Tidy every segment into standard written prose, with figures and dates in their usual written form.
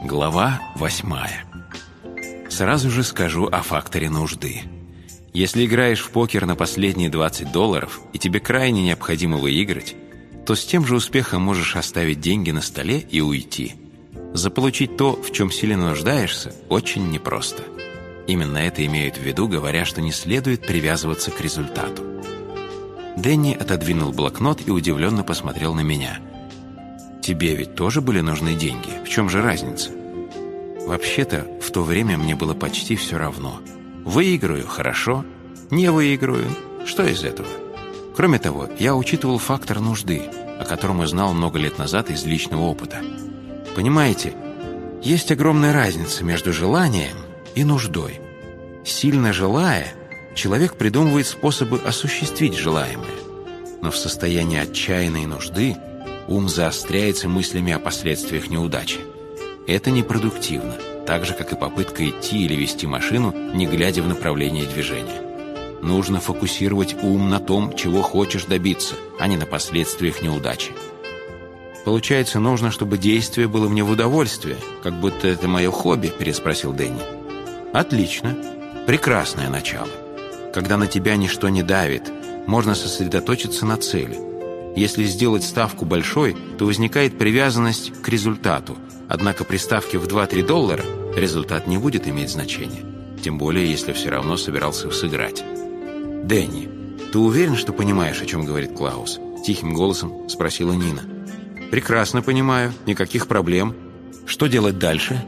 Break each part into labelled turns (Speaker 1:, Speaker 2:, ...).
Speaker 1: Глава 8. Сразу же скажу о факторе нужды. Если играешь в покер на последние $20 и тебе крайне необходимо выиграть, то с тем же успехом можешь оставить деньги на столе и уйти. Заполучить то, в чем сильно нуждаешься, очень непросто. Именно это имеют в виду, говоря, что не следует привязываться к результату. Дэнни отодвинул блокнот и удивленно посмотрел на меня. «Тебе ведь тоже были нужны деньги? В чем же разница?» Вообще-то, в то время мне было почти все равно. Выиграю – хорошо, не выиграю – что из этого? Кроме того, я учитывал фактор нужды, о котором узнал много лет назад из личного опыта. Понимаете, есть огромная разница между желанием и нуждой. Сильно желая, человек придумывает способы осуществить желаемое. Но в состоянии отчаянной нужды ум заостряется мыслями о последствиях неудачи. Это непродуктивно, так же, как и попытка идти или вести машину, не глядя в направлении движения. Нужно фокусировать ум на том, чего хочешь добиться, а не на последствиях неудачи. «Получается, нужно, чтобы действие было мне в удовольствие, как будто это мое хобби?» – переспросил Дэнни. «Отлично. Прекрасное начало. Когда на тебя ничто не давит, можно сосредоточиться на цели. Если сделать ставку большой, то возникает привязанность к результату, однако при ставке в $2-3 результат не будет иметь значения, тем более, если все равно собирался сыграть». «Дэнни, ты уверен, что понимаешь, о чем говорит Клаус?» – тихим голосом спросила Нина. «Прекрасно понимаю, никаких проблем. Что делать дальше?»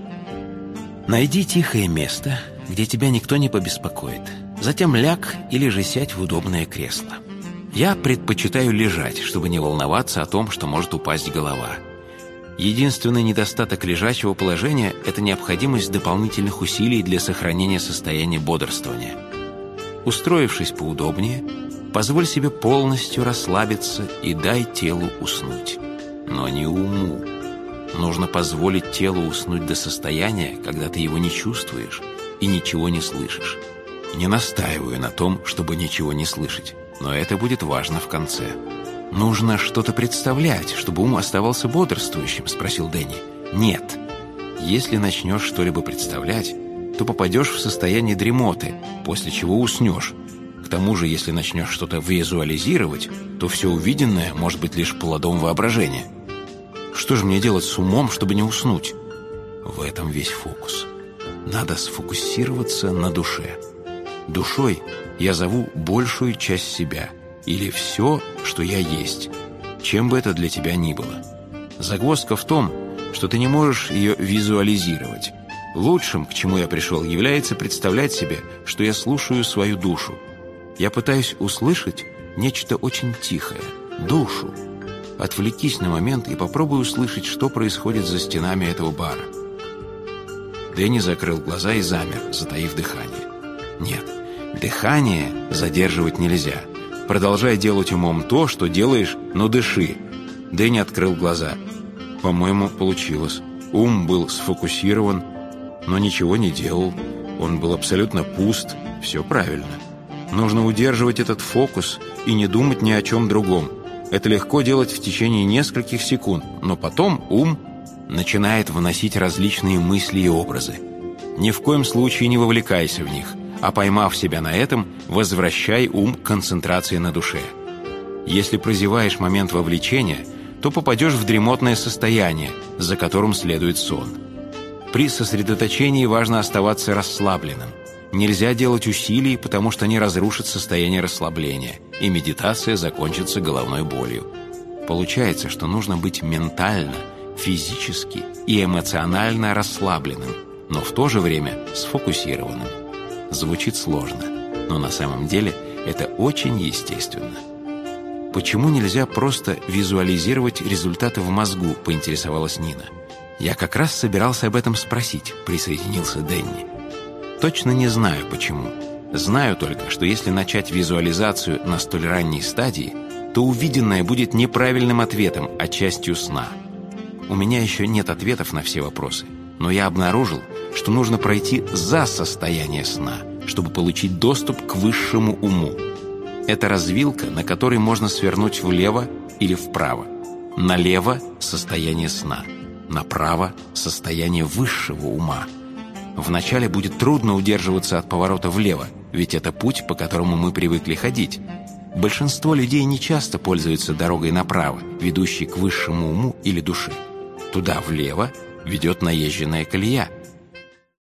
Speaker 1: «Найди тихое место, где тебя никто не побеспокоит. Затем ляг или же сядь в удобное кресло. Я предпочитаю лежать, чтобы не волноваться о том, что может упасть голова. Единственный недостаток лежачего положения – это необходимость дополнительных усилий для сохранения состояния бодрствования. Устроившись поудобнее, позволь себе полностью расслабиться и дай телу уснуть. Но не уму. Нужно позволить телу уснуть до состояния, когда ты его не чувствуешь и ничего не слышишь. Не настаиваю на том, чтобы ничего не слышать, но это будет важно в конце». «Нужно что-то представлять, чтобы ум оставался бодрствующим?» – спросил Дэнни. «Нет. Если начнешь что-либо представлять, то попадешь в состояние дремоты, после чего уснешь. К тому же, если начнешь что-то визуализировать, то все увиденное может быть лишь плодом воображения. Что же мне делать с умом, чтобы не уснуть?» В этом весь фокус. Надо сфокусироваться на душе. Душой я зову большую часть себя или все, что я есть, чем бы это для тебя ни было. Загвоздка в том, что ты не можешь ее визуализировать. Лучшим, к чему я пришел, является представлять себе, что я слушаю свою душу. Я пытаюсь услышать нечто очень тихое, душу. Отвлекись на момент и попробуй услышать, что происходит за стенами этого бара. Дэнни закрыл глаза и замер, затаив дыхание. Нет, дыхание задерживать нельзя. Продолжай делать умом то, что делаешь, но дыши. Дэнни открыл глаза. По-моему, получилось. Ум был сфокусирован, но ничего не делал. Он был абсолютно пуст. Все правильно. Нужно удерживать этот фокус и не думать ни о чем другом. Это легко делать в течение нескольких секунд, но потом ум начинает выносить различные мысли и образы. Ни в коем случае не вовлекайся в них, а поймав себя на этом, возвращай ум к концентрации на душе. Если прозеваешь момент вовлечения, то попадешь в дремотное состояние, за которым следует сон. При сосредоточении важно оставаться расслабленным. Нельзя делать усилий, потому что они разрушат состояние расслабления, и медитация закончится головной болью. Получается, что нужно быть ментально, физически и эмоционально расслабленным, но в то же время сфокусированным. Звучит сложно, но на самом деле это очень естественно. «Почему нельзя просто визуализировать результаты в мозгу?» – поинтересовалась Нина. «Я как раз собирался об этом спросить», – присоединился Дэнни. «Точно не знаю, почему. Знаю только, что если начать визуализацию на столь ранней стадии, то увиденное будет неправильным ответом, а частью сна. У меня еще нет ответов на все вопросы, но я обнаружил, что нужно пройти за состояние сна, чтобы получить доступ к высшему уму. Это развилка, на которой можно свернуть влево или вправо. Налево – состояние сна. Направо – состояние высшего ума. Вначале будет трудно удерживаться от поворота влево, ведь это путь, по которому мы привыкли ходить. Большинство людей не часто пользуются дорогой направо, ведущей к высшему уму или душе. Туда влево ведет наезженная колея,